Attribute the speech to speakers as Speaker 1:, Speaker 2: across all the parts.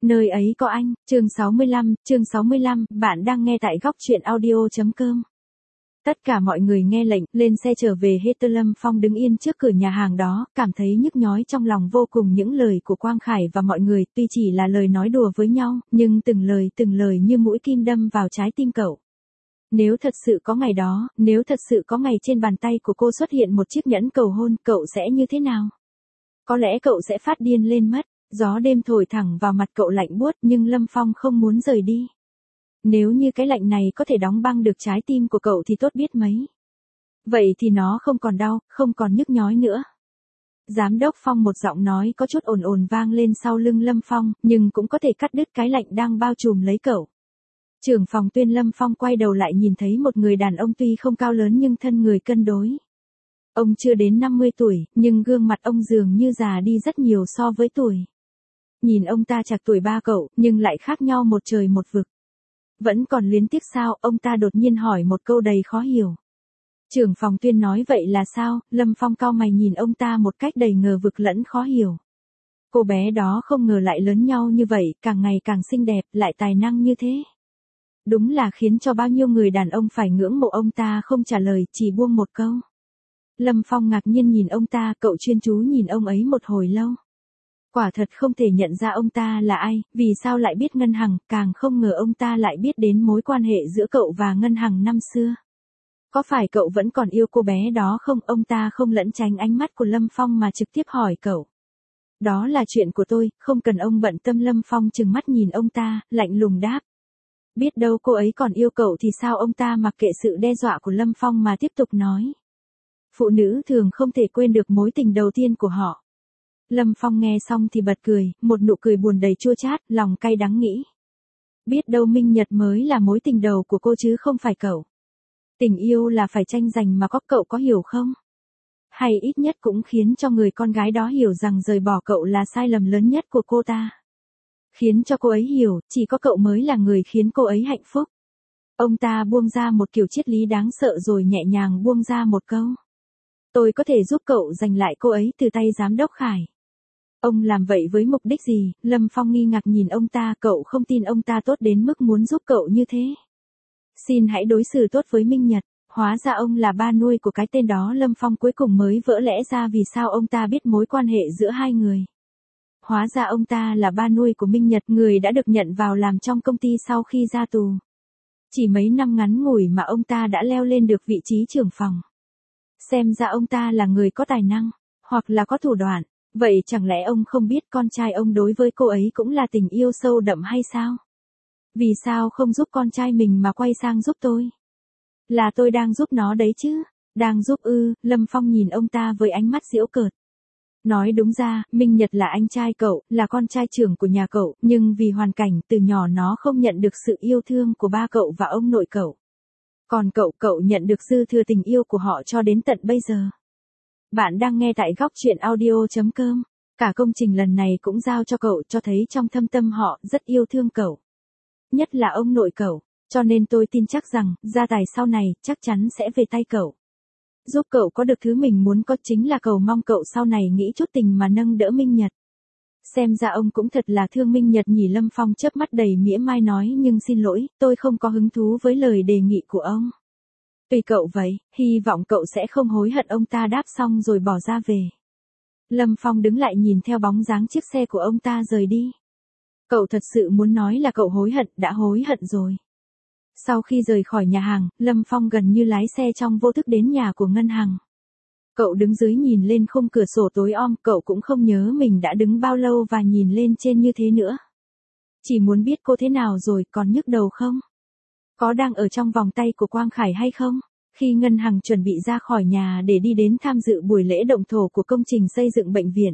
Speaker 1: Nơi ấy có anh, chương 65, bạn đang nghe tại góc truyện audio.com. Tất cả mọi người nghe lệnh, lên xe trở về hết. Lâm Phong đứng yên trước cửa nhà hàng đó, cảm thấy nhức nhói trong lòng vô cùng những lời của Quang Khải và mọi người, tuy chỉ là lời nói đùa với nhau, nhưng từng lời như mũi kim đâm vào trái tim cậu. Nếu thật sự có ngày đó, nếu thật sự có ngày trên bàn tay của cô xuất hiện một chiếc nhẫn cầu hôn, cậu sẽ như thế nào? Có lẽ cậu sẽ phát điên lên mất. Gió đêm thổi thẳng vào mặt cậu lạnh buốt, nhưng Lâm Phong không muốn rời đi. Nếu như cái lạnh này có thể đóng băng được trái tim của cậu thì tốt biết mấy. Vậy thì nó không còn đau, không còn nhức nhói nữa. Giám đốc Phong, một giọng nói có chút ồn ồn vang lên sau lưng Lâm Phong, nhưng cũng có thể cắt đứt cái lạnh đang bao trùm lấy cậu. Trưởng phòng Tuyên. Lâm Phong quay đầu lại nhìn thấy một người đàn ông tuy không cao lớn nhưng thân người cân đối. Ông chưa đến 50 tuổi, nhưng gương mặt ông dường như già đi rất nhiều so với tuổi. Nhìn ông ta trạc tuổi ba cậu, nhưng lại khác nhau một trời một vực. Vẫn còn luyến tiếc sao? Ông ta đột nhiên hỏi một câu đầy khó hiểu. Trưởng phòng Tuyên nói vậy là sao? Lâm Phong cau mày nhìn ông ta một cách đầy ngờ vực lẫn khó hiểu. Cô bé đó không ngờ lại lớn nhau như vậy, càng ngày càng xinh đẹp, lại tài năng như thế. Đúng là khiến cho bao nhiêu người đàn ông phải ngưỡng mộ. Ông ta không trả lời, chỉ buông một câu. Lâm Phong ngạc nhiên nhìn ông ta, cậu chuyên chú nhìn ông ấy một hồi lâu. Quả thật không thể nhận ra ông ta là ai, vì sao lại biết Ngân Hằng, càng không ngờ ông ta lại biết đến mối quan hệ giữa cậu và Ngân Hằng năm xưa. Có phải cậu vẫn còn yêu cô bé đó không? Ông ta không lẩn tránh ánh mắt của Lâm Phong mà trực tiếp hỏi cậu. Đó là chuyện của tôi, không cần ông bận tâm. Lâm Phong trừng mắt nhìn ông ta, lạnh lùng đáp. Biết đâu cô ấy còn yêu cậu thì sao? Ông ta mặc kệ sự đe dọa của Lâm Phong mà tiếp tục nói. Phụ nữ thường không thể quên được mối tình đầu tiên của họ. Lâm Phong nghe xong thì bật cười, một nụ cười buồn đầy chua chát, lòng cay đắng nghĩ. Biết đâu Minh Nhật mới là mối tình đầu của cô chứ không phải cậu. Tình yêu là phải tranh giành mà, cậu có hiểu không? Hay ít nhất cũng khiến cho người con gái đó hiểu rằng rời bỏ cậu là sai lầm lớn nhất của cô ta. Khiến cho cô ấy hiểu, chỉ có cậu mới là người khiến cô ấy hạnh phúc. Ông ta buông ra một kiểu triết lý đáng sợ rồi nhẹ nhàng buông ra một câu. Tôi có thể giúp cậu giành lại cô ấy từ tay giám đốc Khải. Ông làm vậy với mục đích gì? Lâm Phong nghi ngạc nhìn ông ta, cậu không tin ông ta tốt đến mức muốn giúp cậu như thế. Xin hãy đối xử tốt với Minh Nhật. Hóa ra ông là ba nuôi của cái tên đó. Lâm Phong cuối cùng mới vỡ lẽ ra vì sao ông ta biết mối quan hệ giữa hai người. Hóa ra ông ta là ba nuôi của Minh Nhật, người đã được nhận vào làm trong công ty sau khi ra tù. Chỉ mấy năm ngắn ngủi mà ông ta đã leo lên được vị trí trưởng phòng. Xem ra ông ta là người có tài năng, hoặc là có thủ đoạn. Vậy chẳng lẽ ông không biết con trai ông đối với cô ấy cũng là tình yêu sâu đậm hay sao? Vì sao không giúp con trai mình mà quay sang giúp tôi? Là tôi đang giúp nó đấy chứ. Đang giúp ư? Lâm Phong nhìn ông ta với ánh mắt giễu cợt. Nói đúng ra, Minh Nhật là anh trai cậu, là con trai trưởng của nhà cậu, nhưng vì hoàn cảnh từ nhỏ nó không nhận được sự yêu thương của ba cậu và ông nội cậu. Còn cậu nhận được dư thừa tình yêu của họ cho đến tận bây giờ. Bạn đang nghe tại góc truyện audio.com. Cả công trình lần này cũng giao cho cậu, cho thấy trong thâm tâm họ rất yêu thương cậu. Nhất là ông nội cậu, cho nên tôi tin chắc rằng, gia tài sau này, chắc chắn sẽ về tay cậu. Giúp cậu có được thứ mình muốn có, chính là cầu mong cậu sau này nghĩ chút tình mà nâng đỡ Minh Nhật. Xem ra ông cũng thật là thương Minh Nhật nhỉ. Lâm Phong chớp mắt đầy mỉa mai nói, nhưng xin lỗi, tôi không có hứng thú với lời đề nghị của ông. Tùy cậu vậy, hy vọng cậu sẽ không hối hận. Ông ta đáp xong rồi bỏ ra về. Lâm Phong đứng lại nhìn theo bóng dáng chiếc xe của ông ta rời đi. Cậu thật sự muốn nói là cậu hối hận, đã hối hận rồi. Sau khi rời khỏi nhà hàng, Lâm Phong gần như lái xe trong vô thức đến nhà của Ngân Hằng. Cậu đứng dưới nhìn lên khung cửa sổ tối om, cậu cũng không nhớ mình đã đứng bao lâu và nhìn lên trên như thế nữa. Chỉ muốn biết cô thế nào rồi, còn nhức đầu không? Có đang ở trong vòng tay của Quang Khải hay không? Khi Ngân Hằng chuẩn bị ra khỏi nhà để đi đến tham dự buổi lễ động thổ của công trình xây dựng bệnh viện.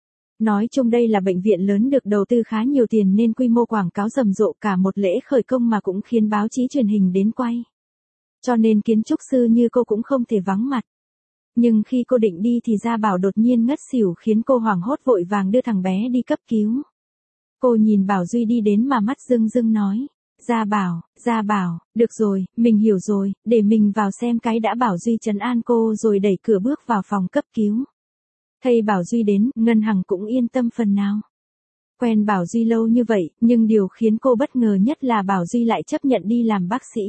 Speaker 1: Nói chung đây là bệnh viện lớn được đầu tư khá nhiều tiền nên quy mô quảng cáo rầm rộ, cả một lễ khởi công mà cũng khiến báo chí truyền hình đến quay. Cho nên kiến trúc sư như cô cũng không thể vắng mặt. Nhưng khi cô định đi thì Gia Bảo đột nhiên ngất xỉu khiến cô hoảng hốt vội vàng đưa thằng bé đi cấp cứu. Cô nhìn Bảo Duy đi đến mà mắt rưng rưng nói. Gia Bảo, được rồi, mình hiểu rồi, để mình vào xem cái đã. Bảo Duy trấn an cô rồi đẩy cửa bước vào phòng cấp cứu. Thấy Bảo Duy đến, Ngân Hằng cũng yên tâm phần nào. Quen Bảo Duy lâu như vậy, nhưng điều khiến cô bất ngờ nhất là Bảo Duy lại chấp nhận đi làm bác sĩ.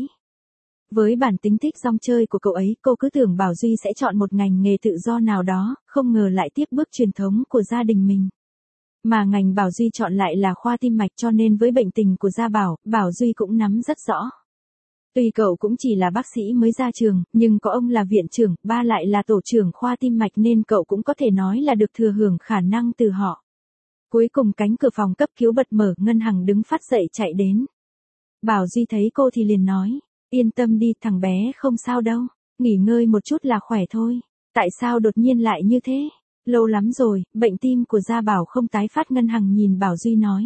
Speaker 1: Với bản tính thích rong chơi của cậu ấy, cô cứ tưởng Bảo Duy sẽ chọn một ngành nghề tự do nào đó, không ngờ lại tiếp bước truyền thống của gia đình mình. Mà ngành Bảo Duy chọn lại là khoa tim mạch, cho nên với bệnh tình của Gia Bảo, Bảo Duy cũng nắm rất rõ. Tuy cậu cũng chỉ là bác sĩ mới ra trường, nhưng có ông là viện trưởng, ba lại là tổ trưởng khoa tim mạch nên cậu cũng có thể nói là được thừa hưởng khả năng từ họ. Cuối cùng cánh cửa phòng cấp cứu bật mở, Ngân Hằng đứng phát dậy chạy đến. Bảo Duy thấy cô thì liền nói, yên tâm đi, thằng bé không sao đâu, nghỉ ngơi một chút là khỏe thôi. Tại sao đột nhiên lại như thế? Lâu lắm rồi, bệnh tim của Gia Bảo không tái phát. Ngân Hằng nhìn Bảo Duy nói.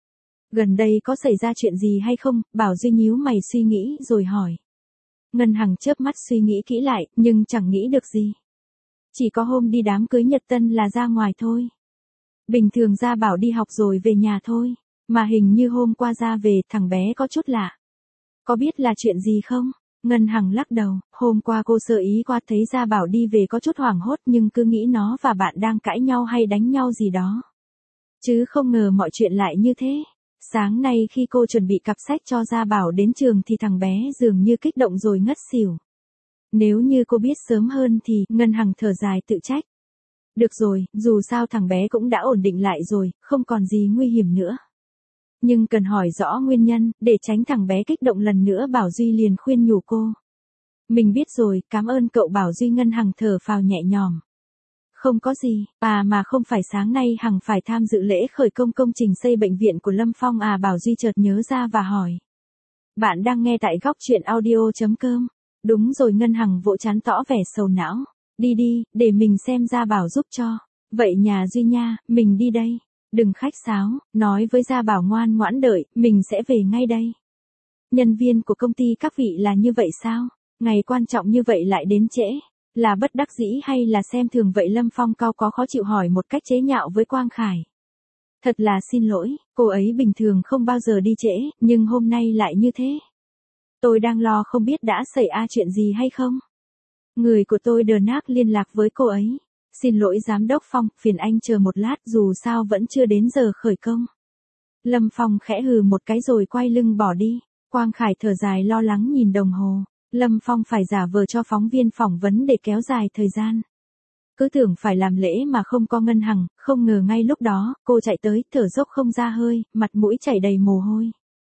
Speaker 1: Gần đây có xảy ra chuyện gì hay không? Bảo Duy nhíu mày suy nghĩ rồi hỏi. Ngân Hằng chớp mắt suy nghĩ kỹ lại, nhưng chẳng nghĩ được gì. Chỉ có hôm đi đám cưới Nhật Tân là ra ngoài thôi. Bình thường Gia Bảo đi học rồi về nhà thôi, mà hình như hôm qua ra về thằng bé có chút lạ. Có biết là chuyện gì không? Ngân Hằng lắc đầu, hôm qua cô sơ ý qua thấy Gia Bảo đi về có chút hoảng hốt nhưng cứ nghĩ nó và bạn đang cãi nhau hay đánh nhau gì đó. Chứ không ngờ mọi chuyện lại như thế. Sáng nay khi cô chuẩn bị cặp sách cho Gia Bảo đến trường thì thằng bé dường như kích động rồi ngất xỉu. Nếu như cô biết sớm hơn thì, Ngân Hằng thở dài tự trách. Được rồi, dù sao thằng bé cũng đã ổn định lại rồi, không còn gì nguy hiểm nữa. Nhưng cần hỏi rõ nguyên nhân, để tránh thằng bé kích động lần nữa. Bảo Duy liền khuyên nhủ cô. Mình biết rồi, cảm ơn cậu. Bảo Duy. Ngân Hằng thở phào nhẹ nhõm. Không có gì, mà không phải sáng nay Hằng phải tham dự lễ khởi công công trình xây bệnh viện của Lâm Phong à? Bảo Duy chợt nhớ ra và hỏi. Bạn đang nghe tại góc truyện audio.com. Đúng rồi. Ngân Hằng vỗ trán tỏ vẻ sầu não. Đi đi, để mình xem Gia Bảo giúp cho. Vậy nhà Duy nha, mình đi đây. Đừng khách sáo, nói với Gia Bảo ngoan ngoãn đợi, mình sẽ về ngay đây. Nhân viên của công ty các vị là như vậy sao? Ngày quan trọng như vậy lại đến trễ. Là bất đắc dĩ hay là xem thường vậy? Lâm Phong cao có khó chịu hỏi một cách chế nhạo với Quang Khải. Thật là xin lỗi, cô ấy bình thường không bao giờ đi trễ, nhưng hôm nay lại như thế. Tôi đang lo không biết đã xảy ra chuyện gì hay không. Người của tôi đờ nác liên lạc với cô ấy. Xin lỗi Giám đốc Phong, phiền anh chờ một lát, dù sao vẫn chưa đến giờ khởi công. Lâm Phong khẽ hừ một cái rồi quay lưng bỏ đi. Quang Khải thở dài lo lắng nhìn đồng hồ. Lâm Phong phải giả vờ cho phóng viên phỏng vấn để kéo dài thời gian. Cứ tưởng phải làm lễ mà không có Ngân Hằng, không ngờ ngay lúc đó, cô chạy tới, thở dốc không ra hơi, mặt mũi chảy đầy mồ hôi.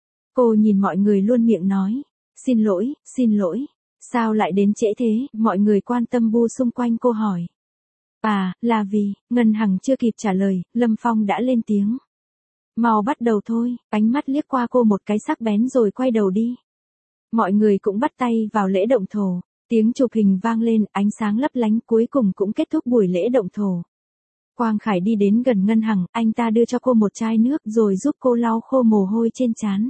Speaker 1: Cô nhìn mọi người luôn miệng nói. Xin lỗi. Sao lại đến trễ thế? Mọi người quan tâm bu xung quanh cô hỏi. Là vì, Ngân Hằng chưa kịp trả lời, Lâm Phong đã lên tiếng. Mau bắt đầu thôi. Ánh mắt liếc qua cô một cái sắc bén rồi quay đầu đi. Mọi người cũng bắt tay vào lễ động thổ. Tiếng chụp hình vang lên, ánh sáng lấp lánh, cuối cùng cũng kết thúc buổi lễ động thổ. Quang Khải đi đến gần Ngân Hằng, anh ta đưa cho cô một chai nước rồi giúp cô lau khô mồ hôi trên trán.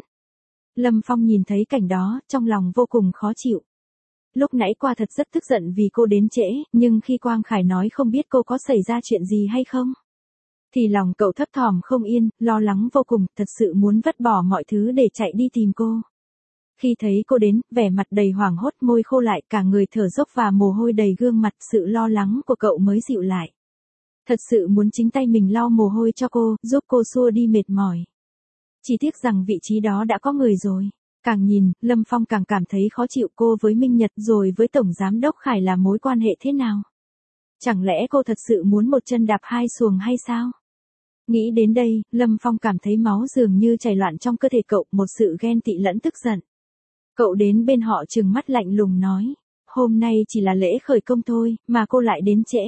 Speaker 1: Lâm Phong nhìn thấy cảnh đó, trong lòng vô cùng khó chịu. Lúc nãy qua thật rất tức giận vì cô đến trễ, nhưng khi Quang Khải nói không biết cô có xảy ra chuyện gì hay không, thì lòng cậu thấp thỏm không yên, lo lắng vô cùng, thật sự muốn vứt bỏ mọi thứ để chạy đi tìm cô. Khi thấy cô đến, vẻ mặt đầy hoảng hốt, môi khô lại, cả người thở dốc và mồ hôi đầy gương mặt, sự lo lắng của cậu mới dịu lại. Thật sự muốn chính tay mình lau mồ hôi cho cô, giúp cô xua đi mệt mỏi. Chỉ tiếc rằng vị trí đó đã có người rồi. Càng nhìn, Lâm Phong càng cảm thấy khó chịu. Cô với Minh Nhật rồi với Tổng Giám đốc Khải là mối quan hệ thế nào? Chẳng lẽ cô thật sự muốn một chân đạp hai xuồng hay sao? Nghĩ đến đây, Lâm Phong cảm thấy máu dường như chảy loạn trong cơ thể cậu, một sự ghen tị lẫn tức giận. Cậu đến bên họ trừng mắt lạnh lùng nói, hôm nay chỉ là lễ khởi công thôi, mà cô lại đến trễ.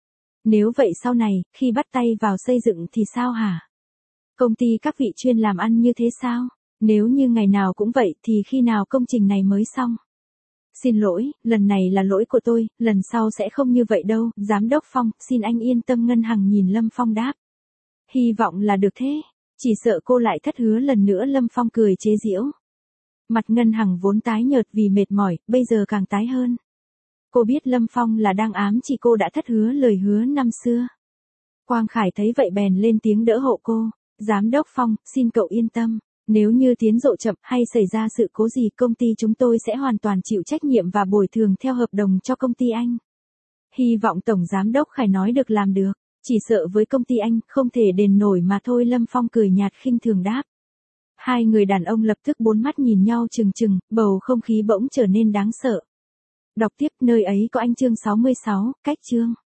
Speaker 1: Nếu vậy sau này, khi bắt tay vào xây dựng thì sao hả? Công ty các vị chuyên làm ăn như thế sao? Nếu như ngày nào cũng vậy thì khi nào công trình này mới xong? Xin lỗi, lần này là lỗi của tôi, lần sau sẽ không như vậy đâu. Giám đốc Phong, xin anh yên tâm. Ngân Hằng nhìn Lâm Phong đáp. Hy vọng là được thế. Chỉ sợ cô lại thất hứa lần nữa. Lâm Phong cười chế giễu. Mặt Ngân Hằng vốn tái nhợt vì mệt mỏi, bây giờ càng tái hơn. Cô biết Lâm Phong là đang ám chỉ cô đã thất hứa lời hứa năm xưa. Quang Khải thấy vậy bèn lên tiếng đỡ hộ cô. Giám đốc Phong, xin cậu yên tâm. Nếu như tiến độ chậm hay xảy ra sự cố gì, công ty chúng tôi sẽ hoàn toàn chịu trách nhiệm và bồi thường theo hợp đồng cho công ty anh. Hy vọng Tổng Giám đốc Khải nói được làm được. Chỉ sợ với công ty anh, không thể đền nổi mà thôi. Lâm Phong cười nhạt khinh thường đáp. Hai người đàn ông lập tức bốn mắt nhìn nhau trừng trừng, bầu không khí bỗng trở nên đáng sợ. Đọc tiếp, nơi ấy có anh chương 66, cách chương.